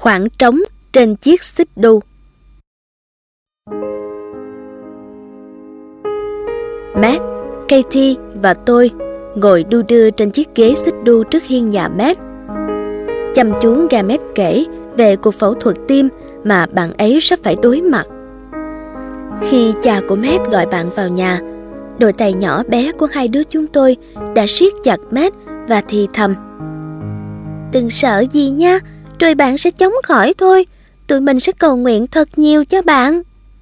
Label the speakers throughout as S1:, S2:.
S1: Khoảng trống trên chiếc xích đu. Matt, Katie và tôi ngồi đu đưa trên chiếc ghế xích đu trước hiên nhà Matt. Chăm chú nghe Matt kể về cuộc phẫu thuật tim mà bạn ấy sắp phải đối mặt. Khi cha của Matt gọi bạn vào nhà, đôi tay nhỏ bé của hai đứa chúng tôi đã siết chặt Matt và thì thầm: "Đừng sợ gì nha, rồi bạn sẽ chống khỏi thôi. Tụi mình sẽ cầu nguyện thật nhiều cho bạn."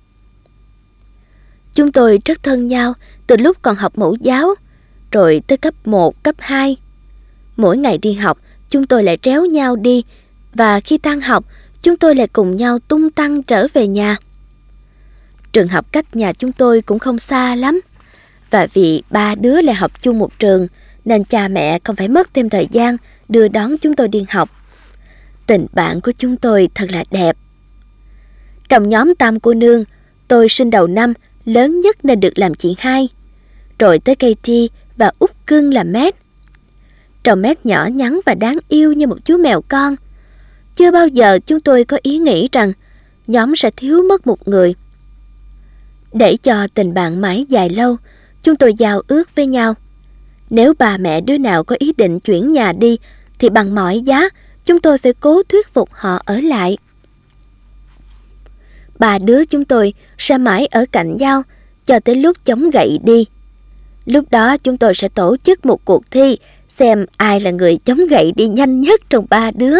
S1: Chúng tôi rất thân nhau từ lúc còn học mẫu giáo, rồi tới cấp 1, cấp 2. Mỗi ngày đi học, chúng tôi lại réo nhau đi, và khi tan học, chúng tôi lại cùng nhau tung tăng trở về nhà. Trường học cách nhà chúng tôi cũng không xa lắm, và vì ba đứa lại học chung một trường, nên cha mẹ không phải mất thêm thời gian đưa đón chúng tôi đi học. Tình bạn của chúng tôi thật là đẹp. Trong nhóm Tam cô nương, tôi sinh đầu năm, lớn nhất nên được làm chị hai. Rồi tới Katie và út cưng là Matt. Trông Matt nhỏ nhắn và đáng yêu như một chú mèo con. Chưa bao giờ chúng tôi có ý nghĩ rằng nhóm sẽ thiếu mất một người. Để cho tình bạn mãi dài lâu, chúng tôi giao ước với nhau: nếu ba mẹ đứa nào có ý định chuyển nhà đi, thì bằng mọi giá chúng tôi phải cố thuyết phục họ ở lại. Ba đứa chúng tôi sẽ mãi ở cạnh nhau cho tới lúc chống gậy đi. Lúc đó chúng tôi sẽ tổ chức một cuộc thi xem ai là người chống gậy đi nhanh nhất trong ba đứa.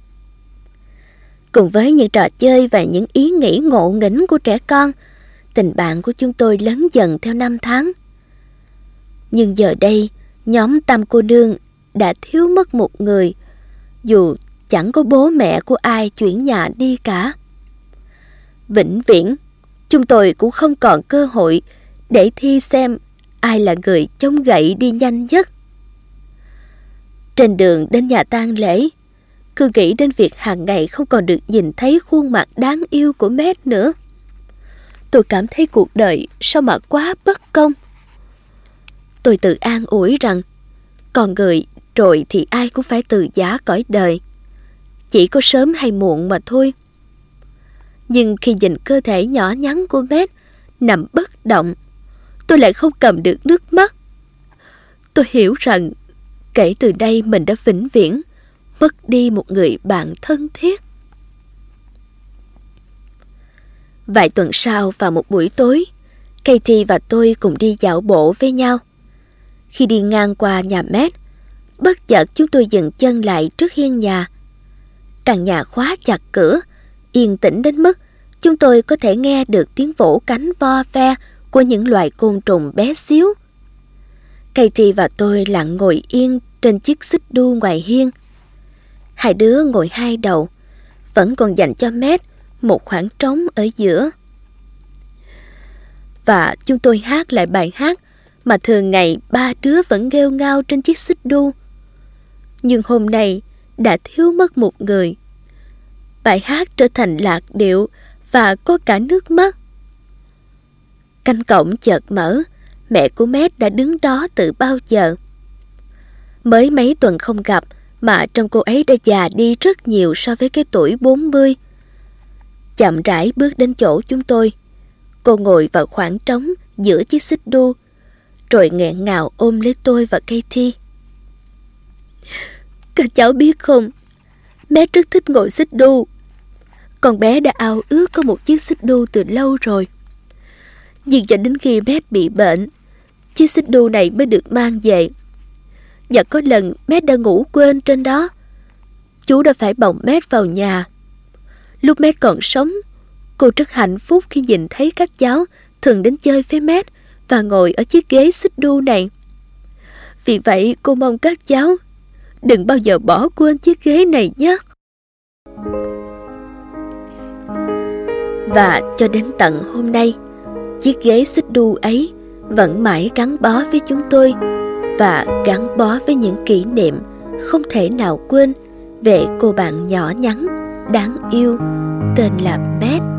S1: Cùng với những trò chơi và những ý nghĩ ngộ nghĩnh của trẻ con, tình bạn của chúng tôi lớn dần theo năm tháng. Nhưng giờ đây, nhóm Tam cô nương đã thiếu mất một người, dù chẳng có bố mẹ của ai chuyển nhà đi cả. Vĩnh viễn, chúng tôi cũng không còn cơ hội để thi xem ai là người chống gậy đi nhanh nhất. Trên đường đến nhà tang lễ, cứ nghĩ đến việc hàng ngày không còn được nhìn thấy khuôn mặt đáng yêu của Matt nữa. Tôi cảm thấy cuộc đời sao mà quá bất công. Tôi tự an ủi rằng con người rồi thì ai cũng phải từ giã cõi đời, chỉ có sớm hay muộn mà thôi. Nhưng khi nhìn cơ thể nhỏ nhắn của Matt nằm bất động, tôi lại không cầm được nước mắt. Tôi hiểu rằng kể từ đây mình đã vĩnh viễn mất đi một người bạn thân thiết. Vài tuần sau, vào một buổi tối, Katie và tôi cùng đi dạo bộ với nhau. Khi đi ngang qua nhà Matt, bất chợt chúng tôi dừng chân lại trước hiên nhà. Căn nhà khóa chặt cửa, yên tĩnh đến mức chúng tôi có thể nghe được tiếng vỗ cánh vo ve của những loài côn trùng bé xíu. Katie và tôi lặng ngồi yên trên chiếc xích đu ngoài hiên. Hai đứa ngồi hai đầu, vẫn còn dành cho Matt một khoảng trống ở giữa. Và chúng tôi hát lại bài hát mà thường ngày ba đứa vẫn nghêu ngao trên chiếc xích đu. Nhưng hôm nay đã thiếu mất một người. Bài hát trở thành lạc điệu và có cả nước mắt. Cánh cổng chợt mở, mẹ của Matt đã đứng đó từ bao giờ. Mới mấy tuần không gặp mà trông cô ấy đã già đi rất nhiều so với cái tuổi 40. Chậm rãi bước đến chỗ chúng tôi. Cô ngồi vào khoảng trống giữa chiếc xích đu, rồi nghẹn ngào ôm lấy tôi và Katie. Các cháu biết không, Matt rất thích ngồi xích đu. Con bé đã ao ước có một chiếc xích đu từ lâu rồi. Nhưng cho đến khi Matt bị bệnh, chiếc xích đu này mới được mang về. Và có lần Matt đã ngủ quên trên đó. Chú đã phải bồng Matt vào nhà. Lúc Matt còn sống, cô rất hạnh phúc khi nhìn thấy các cháu thường đến chơi với Matt và ngồi ở chiếc ghế xích đu này. Vì vậy cô mong các cháu đừng bao giờ bỏ quên chiếc ghế này nhé. Và cho đến tận hôm nay, chiếc ghế xích đu ấy vẫn mãi gắn bó với chúng tôi, và gắn bó với những kỷ niệm không thể nào quên về cô bạn nhỏ nhắn, đáng yêu tên là Matt.